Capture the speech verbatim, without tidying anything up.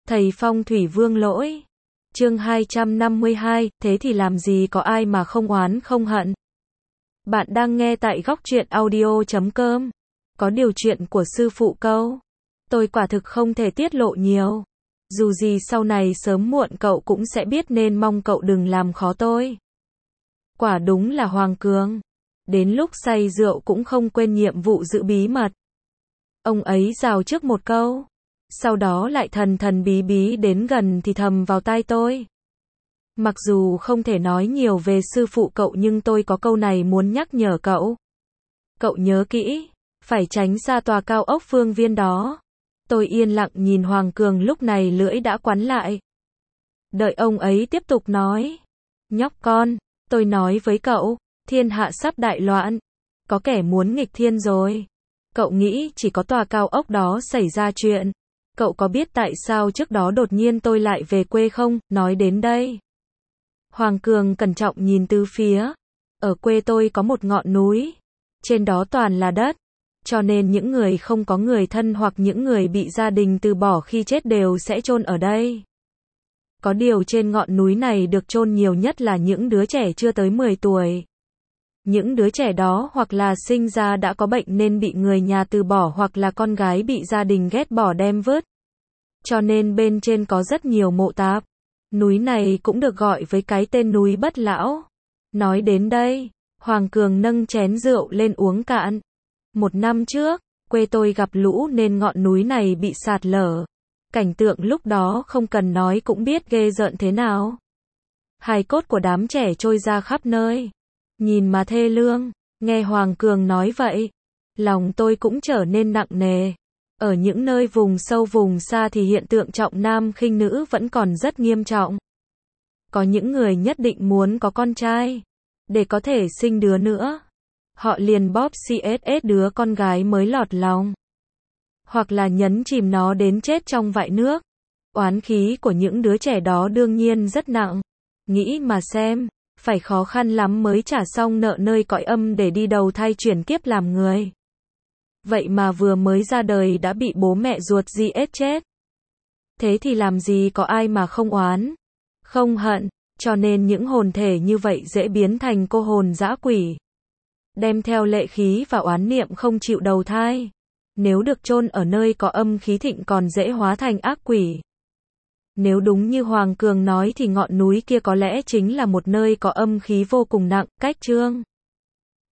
Thầy phong thủy Vương Lỗi. Chương hai trăm năm mươi hai, thế thì làm gì có ai mà không oán không hận. Bạn đang nghe tại góc truyện audio chấm com. Có điều chuyện của sư phụ câu. Tôi quả thực không thể tiết lộ nhiều. Dù gì sau này sớm muộn cậu cũng sẽ biết, nên mong cậu đừng làm khó tôi. Quả đúng là Hoàng Cường. Đến lúc say rượu cũng không quên nhiệm vụ giữ bí mật. Ông ấy rào trước một câu. Sau đó lại thần thần bí bí đến gần thì thầm vào tai tôi. Mặc dù không thể nói nhiều về sư phụ cậu, nhưng tôi có câu này muốn nhắc nhở cậu. Cậu nhớ kỹ, phải tránh xa tòa cao ốc Phương Viên đó. Tôi yên lặng nhìn Hoàng Cường, lúc này lưỡi đã quắn lại. Đợi ông ấy tiếp tục nói. Nhóc con, tôi nói với cậu, thiên hạ sắp đại loạn. Có kẻ muốn nghịch thiên rồi. Cậu nghĩ chỉ có tòa cao ốc đó xảy ra chuyện. Cậu có biết tại sao trước đó đột nhiên tôi lại về quê không? Nói đến đây, Hoàng Cường cẩn trọng nhìn từ phía. Ở quê tôi có một ngọn núi. Trên đó toàn là đất. Cho nên những người không có người thân hoặc những người bị gia đình từ bỏ khi chết đều sẽ chôn ở đây. Có điều trên ngọn núi này được chôn nhiều nhất là những đứa trẻ chưa tới mười tuổi. Những đứa trẻ đó hoặc là sinh ra đã có bệnh nên bị người nhà từ bỏ, hoặc là con gái bị gia đình ghét bỏ đem vứt. Cho nên bên trên có rất nhiều mộ tạp. Núi này cũng được gọi với cái tên núi Bất Lão. Nói đến đây, Hoàng Cường nâng chén rượu lên uống cạn. Một năm trước, quê tôi gặp lũ nên ngọn núi này bị sạt lở. Cảnh tượng lúc đó không cần nói cũng biết ghê rợn thế nào. Hài cốt của đám trẻ trôi ra khắp nơi. Nhìn mà thê lương. Nghe Hoàng Cường nói vậy, lòng tôi cũng trở nên nặng nề. Ở những nơi vùng sâu vùng xa thì hiện tượng trọng nam khinh nữ vẫn còn rất nghiêm trọng. Có những người nhất định muốn có con trai, để có thể sinh đứa nữa. Họ liền bóp xê ét ét đứa con gái mới lọt lòng. Hoặc là nhấn chìm nó đến chết trong vại nước. Oán khí của những đứa trẻ đó đương nhiên rất nặng. Nghĩ mà xem, phải khó khăn lắm mới trả xong nợ nơi cõi âm để đi đầu thai chuyển kiếp làm người. Vậy mà vừa mới ra đời đã bị bố mẹ ruột giết chết. Thế thì làm gì có ai mà không oán, không hận, cho nên những hồn thể như vậy dễ biến thành cô hồn dã quỷ. Đem theo lệ khí và oán niệm không chịu đầu thai. Nếu được chôn ở nơi có âm khí thịnh còn dễ hóa thành ác quỷ. Nếu đúng như Hoàng Cường nói thì ngọn núi kia có lẽ chính là một nơi có âm khí vô cùng nặng. Cách chương